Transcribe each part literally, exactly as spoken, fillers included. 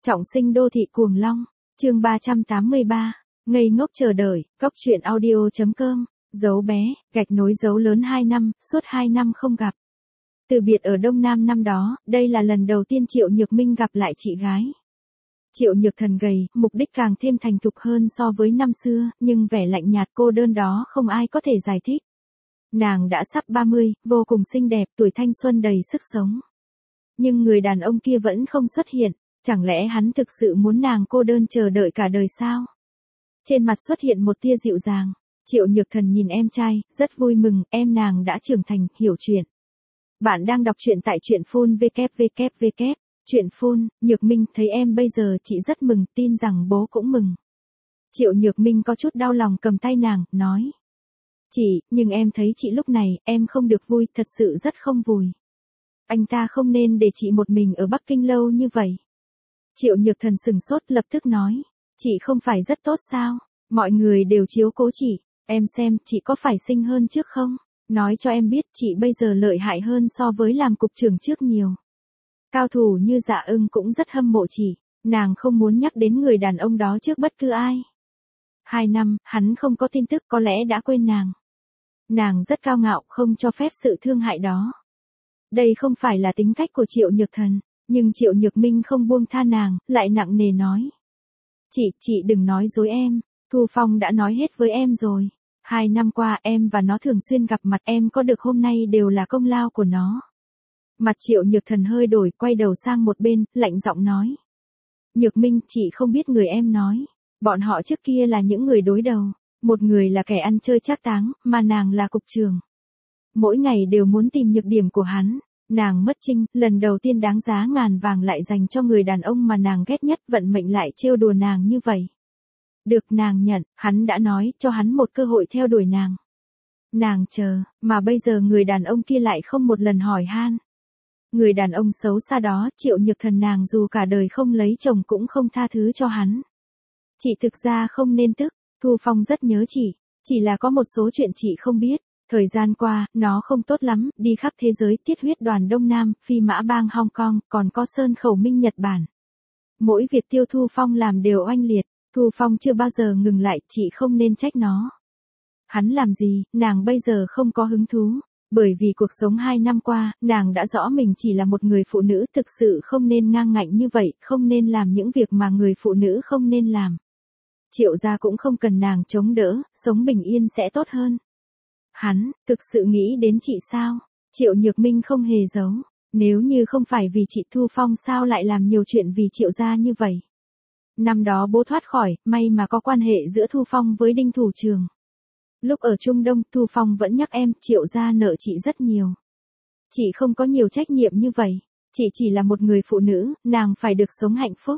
Trọng sinh đô thị cuồng long, chương ba trăm tám mươi ba, ngây ngốc chờ đợi, góc truyện audio.com, dấu bé, gạch nối dấu lớn hai năm, suốt hai năm không gặp. Từ biệt ở Đông Nam năm đó, đây là lần đầu tiên Triệu Nhược Minh gặp lại chị gái. Triệu Nhược Thần gầy, mục đích càng thêm thành thục hơn so với năm xưa, nhưng vẻ lạnh nhạt cô đơn đó không ai có thể giải thích. Nàng đã sắp ba mươi, vô cùng xinh đẹp, tuổi thanh xuân đầy sức sống. Nhưng người đàn ông kia vẫn không xuất hiện, chẳng lẽ hắn thực sự muốn nàng cô đơn chờ đợi cả đời sao? Trên mặt xuất hiện một tia dịu dàng, Triệu Nhược Thần nhìn em trai, rất vui mừng, em nàng đã trưởng thành, hiểu chuyện. Bạn đang đọc truyện tại truyện phun vê vê vê vê, truyện phun, Nhược Minh thấy em bây giờ chị rất mừng, tin rằng bố cũng mừng. Triệu Nhược Minh có chút đau lòng cầm tay nàng, nói. Chị, nhưng em thấy chị lúc này, em không được vui, thật sự rất không vui. Anh ta không nên để chị một mình ở Bắc Kinh lâu như vậy. Triệu Nhược Thần sừng sốt lập tức nói. Chị không phải rất tốt sao? Mọi người đều chiếu cố chị. Em xem, chị có phải xinh hơn trước không? Nói cho em biết chị bây giờ lợi hại hơn so với làm cục trưởng trước nhiều. Cao thủ như Dạ Ưng cũng rất hâm mộ chị. Nàng không muốn nhắc đến người đàn ông đó trước bất cứ ai. Hai năm, hắn không có tin tức có lẽ đã quên nàng. Nàng rất cao ngạo, không cho phép sự thương hại đó. Đây không phải là tính cách của Triệu Nhược Thần, nhưng Triệu Nhược Minh không buông tha nàng, lại nặng nề nói. Chị, chị đừng nói dối em, Thu Phong đã nói hết với em rồi. Hai năm qua em và nó thường xuyên gặp mặt, em có được hôm nay đều là công lao của nó. Mặt Triệu Nhược Thần hơi đổi, quay đầu sang một bên, lạnh giọng nói. Nhược Minh, chị không biết người em nói. Bọn họ trước kia là những người đối đầu. Một người là kẻ ăn chơi trác táng, mà nàng là cục trưởng. Mỗi ngày đều muốn tìm nhược điểm của hắn. Nàng mất trinh, lần đầu tiên đáng giá ngàn vàng lại dành cho người đàn ông mà nàng ghét nhất, vận mệnh lại trêu đùa nàng như vậy. Được nàng nhận, hắn đã nói cho hắn một cơ hội theo đuổi nàng. Nàng chờ, mà bây giờ người đàn ông kia lại không một lần hỏi han. Người đàn ông xấu xa đó, Triệu Nhược Thần nàng dù cả đời không lấy chồng cũng không tha thứ cho hắn. Chị thực ra không nên tức, Thu Phong rất nhớ chị, chỉ là có một số chuyện chị không biết. Thời gian qua, nó không tốt lắm, đi khắp thế giới, Tiết Huyết Đoàn Đông Nam, Phi Mã Bang Hong Kong, còn có Sơn Khẩu Minh Nhật Bản. Mỗi việc Tiêu Thu Phong làm đều oanh liệt, Thu Phong chưa bao giờ ngừng lại, chị không nên trách nó. Hắn làm gì, nàng bây giờ không có hứng thú, bởi vì cuộc sống hai năm qua, nàng đã rõ mình chỉ là một người phụ nữ, thực sự không nên ngang ngạnh như vậy, không nên làm những việc mà người phụ nữ không nên làm. Triệu gia cũng không cần nàng chống đỡ, sống bình yên sẽ tốt hơn. Hắn, thực sự nghĩ đến chị sao? Triệu Nhược Minh không hề giấu. Nếu như không phải vì chị Thu Phong sao lại làm nhiều chuyện vì Triệu gia như vậy? Năm đó bố thoát khỏi, may mà có quan hệ giữa Thu Phong với Đinh Thủ Trường. Lúc ở Trung Đông, Thu Phong vẫn nhắc em, Triệu gia nợ chị rất nhiều. Chị không có nhiều trách nhiệm như vậy. Chị chỉ là một người phụ nữ, nàng phải được sống hạnh phúc.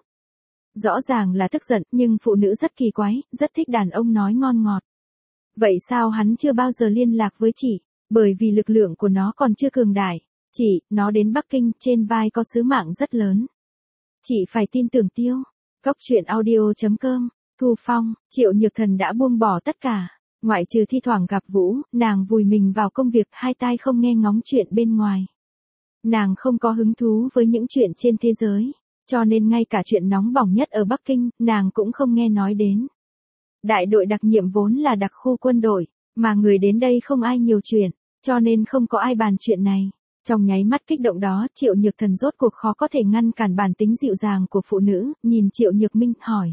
Rõ ràng là tức giận, nhưng phụ nữ rất kỳ quái, rất thích đàn ông nói ngon ngọt. Vậy sao hắn chưa bao giờ liên lạc với chị? Bởi vì lực lượng của nó còn chưa cường đại. Chị, nó đến Bắc Kinh, trên vai có sứ mạng rất lớn. Chị phải tin tưởng Tiêu. Góc truyện audio.com, Thu Phong, Triệu Nhược Thần đã buông bỏ tất cả. Ngoại trừ thi thoảng gặp Vũ, nàng vùi mình vào công việc, hai tai không nghe ngóng chuyện bên ngoài. Nàng không có hứng thú với những chuyện trên thế giới. Cho nên ngay cả chuyện nóng bỏng nhất ở Bắc Kinh, nàng cũng không nghe nói đến. Đại đội đặc nhiệm vốn là đặc khu quân đội, mà người đến đây không ai nhiều chuyện, cho nên không có ai bàn chuyện này. Trong nháy mắt kích động đó, Triệu Nhược Thần rốt cuộc khó có thể ngăn cản bản tính dịu dàng của phụ nữ, nhìn Triệu Nhược Minh, hỏi.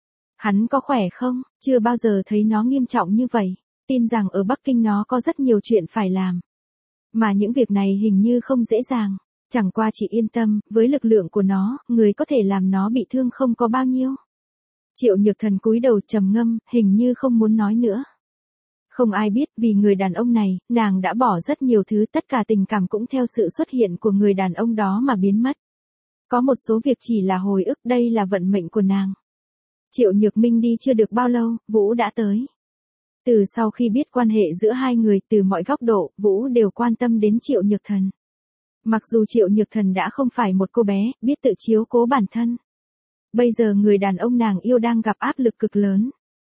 Hắn có khỏe không? Chưa bao giờ thấy nó nghiêm trọng như vậy, tin rằng ở Bắc Kinh nó có rất nhiều chuyện phải làm. Mà những việc này hình như không dễ dàng. Chẳng qua chị yên tâm, với lực lượng của nó, người có thể làm nó bị thương không có bao nhiêu. Triệu Nhược Thần cúi đầu trầm ngâm, hình như không muốn nói nữa. Không ai biết, vì người đàn ông này, nàng đã bỏ rất nhiều thứ, tất cả tình cảm cũng theo sự xuất hiện của người đàn ông đó mà biến mất. Có một số việc chỉ là hồi ức, đây là vận mệnh của nàng. Triệu Nhược Minh đi chưa được bao lâu, Vũ đã tới. Từ sau khi biết quan hệ giữa hai người, từ mọi góc độ, Vũ đều quan tâm đến Triệu Nhược Thần. Mặc dù Triệu Nhược Thần đã không phải một cô bé, biết tự chiếu cố bản thân. Bây giờ người đàn ông nàng yêu đang gặp áp lực cực lớn.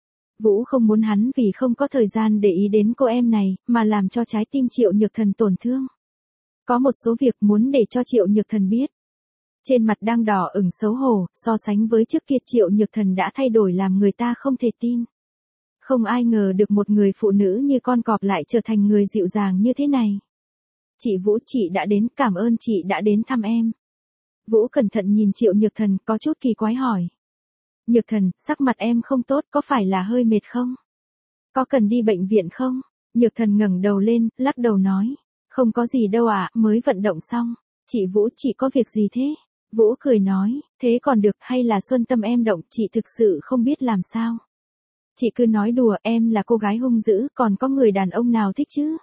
Vũ không muốn hắn vì không có thời gian để ý đến cô em này, mà làm cho trái tim Triệu Nhược Thần tổn thương. Có một số việc muốn để cho Triệu Nhược Thần biết. Trên mặt đang đỏ ửng xấu hổ, so sánh với trước kia Triệu Nhược Thần đã thay đổi làm người ta không thể tin. Không ai ngờ được một người phụ nữ như con cọp lại trở thành người dịu dàng như thế này. Chị Vũ, chị đã đến, cảm ơn chị đã đến thăm em. Vũ cẩn thận nhìn Triệu Nhược Thần, có chút kỳ quái hỏi. Nhược Thần, sắc mặt em không tốt, có phải là hơi mệt không? Có cần đi bệnh viện không? Nhược Thần ngẩng đầu lên, lắc đầu nói. Không có gì đâu ạ, mới vận động xong. Chị Vũ, chị có việc gì thế? Vũ cười nói, thế còn được, hay là Xuân Tâm em động, chị thực sự không biết làm sao. Chị cứ nói đùa, em là cô gái hung dữ, còn có người đàn ông nào thích chứ?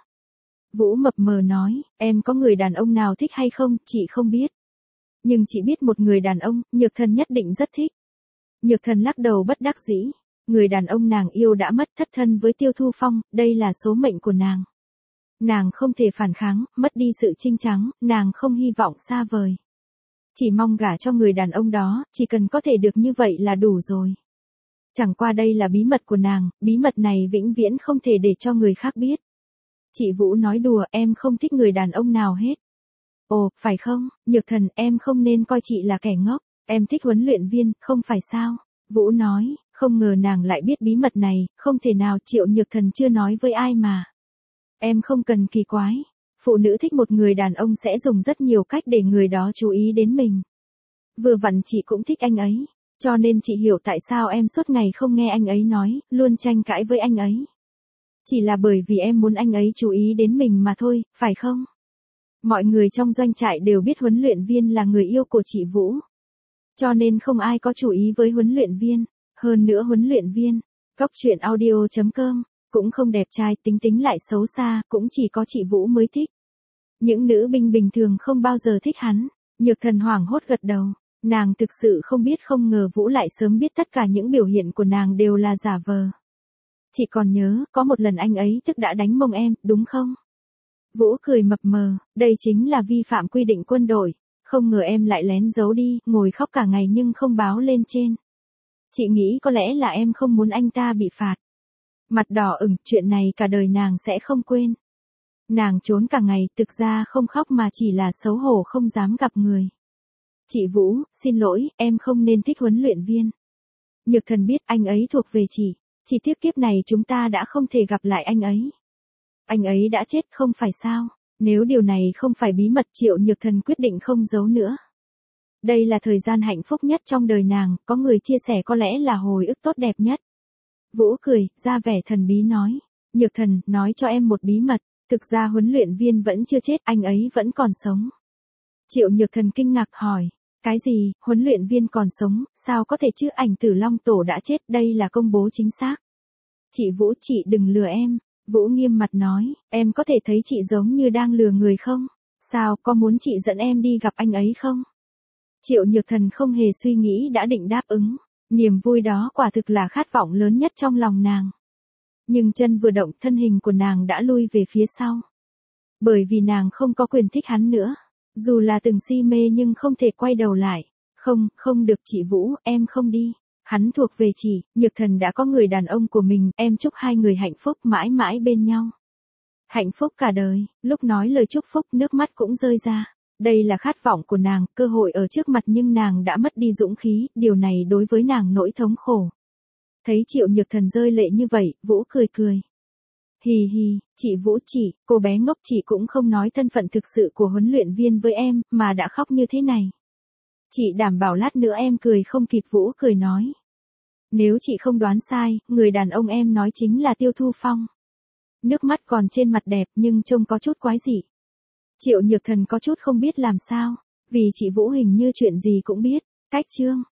Vũ mập mờ nói, em có người đàn ông nào thích hay không, chị không biết. Nhưng chị biết một người đàn ông, Nhược Thần nhất định rất thích. Nhược Thần lắc đầu bất đắc dĩ. Người đàn ông nàng yêu đã mất, thất thân với Tiêu Thu Phong, đây là số mệnh của nàng. Nàng không thể phản kháng, mất đi sự trinh trắng, nàng không hy vọng xa vời. Chỉ mong gả cho người đàn ông đó, chỉ cần có thể được như vậy là đủ rồi. Chẳng qua đây là bí mật của nàng, bí mật này vĩnh viễn không thể để cho người khác biết. Chị Vũ nói đùa, em không thích người đàn ông nào hết. Ồ, phải không, Nhược Thần, em không nên coi chị là kẻ ngốc, em thích huấn luyện viên, không phải sao? Vũ nói, không ngờ nàng lại biết bí mật này, không thể nào, Triệu Nhược Thần chưa nói với ai mà. Em không cần kỳ quái. Phụ nữ thích một người đàn ông sẽ dùng rất nhiều cách để người đó chú ý đến mình. Vừa vặn chị cũng thích anh ấy, cho nên chị hiểu tại sao em suốt ngày không nghe anh ấy nói, luôn tranh cãi với anh ấy. Chỉ là bởi vì em muốn anh ấy chú ý đến mình mà thôi, phải không? Mọi người trong doanh trại đều biết huấn luyện viên là người yêu của chị Vũ. Cho nên không ai có chú ý với huấn luyện viên. Hơn nữa huấn luyện viên, Cóc Truyện Audio chấm com, cũng không đẹp trai, tính tính lại xấu xa, cũng chỉ có chị Vũ mới thích. Những nữ binh bình thường không bao giờ thích hắn. Nhược Thần hoảng hốt gật đầu. Nàng thực sự không biết không ngờ Vũ lại sớm biết tất cả những biểu hiện của nàng đều là giả vờ. Chị còn nhớ, có một lần anh ấy tức đã đánh mông em, đúng không? Vũ cười mập mờ, đây chính là vi phạm quy định quân đội. Không ngờ em lại lén giấu đi, ngồi khóc cả ngày nhưng không báo lên trên. Chị nghĩ có lẽ là em không muốn anh ta bị phạt. Mặt đỏ ửng, chuyện này cả đời nàng sẽ không quên. Nàng trốn cả ngày, thực ra không khóc mà chỉ là xấu hổ không dám gặp người. Chị Vũ, xin lỗi, em không nên thích huấn luyện viên. Nhược Thần biết anh ấy thuộc về chị. Chỉ tiếc kiếp này chúng ta đã không thể gặp lại anh ấy. Anh ấy đã chết không phải sao? Nếu điều này không phải bí mật, Triệu Nhược Thần quyết định không giấu nữa. Đây là thời gian hạnh phúc nhất trong đời nàng, có người chia sẻ có lẽ là hồi ức tốt đẹp nhất. Vũ cười, ra vẻ thần bí nói. Nhược Thần, nói cho em một bí mật. Thực ra huấn luyện viên vẫn chưa chết, anh ấy vẫn còn sống. Triệu Nhược Thần kinh ngạc hỏi. Cái gì, huấn luyện viên còn sống, sao có thể chứ, Ảnh Tử Long Tổ đã chết, đây là công bố chính xác. Chị Vũ, chị đừng lừa em. Vũ nghiêm mặt nói, em có thể thấy chị giống như đang lừa người không? Sao, có muốn chị dẫn em đi gặp anh ấy không? Triệu Nhược Thần không hề suy nghĩ đã định đáp ứng. Niềm vui đó quả thực là khát vọng lớn nhất trong lòng nàng. Nhưng chân vừa động, thân hình của nàng đã lui về phía sau. Bởi vì nàng không có quyền thích hắn nữa. Dù là từng si mê nhưng không thể quay đầu lại. Không, không được chị Vũ, em không đi. Hắn thuộc về chị, Nhược Thần đã có người đàn ông của mình, em chúc hai người hạnh phúc mãi mãi bên nhau. Hạnh phúc cả đời, lúc nói lời chúc phúc nước mắt cũng rơi ra. Đây là khát vọng của nàng, cơ hội ở trước mặt nhưng nàng đã mất đi dũng khí, điều này đối với nàng nỗi thống khổ. Thấy Triệu Nhược Thần rơi lệ như vậy, Vũ cười cười. Hì hì, chị Vũ chị, cô bé ngốc, chị cũng không nói thân phận thực sự của huấn luyện viên với em, mà đã khóc như thế này. Chị đảm bảo lát nữa em cười không kịp. Vũ cười nói. Nếu chị không đoán sai, người đàn ông em nói chính là Tiêu Thu Phong. Nước mắt còn trên mặt đẹp nhưng trông có chút quái dị. Triệu Nhược Thần có chút không biết làm sao, vì chị Vũ hình như chuyện gì cũng biết. Cách chương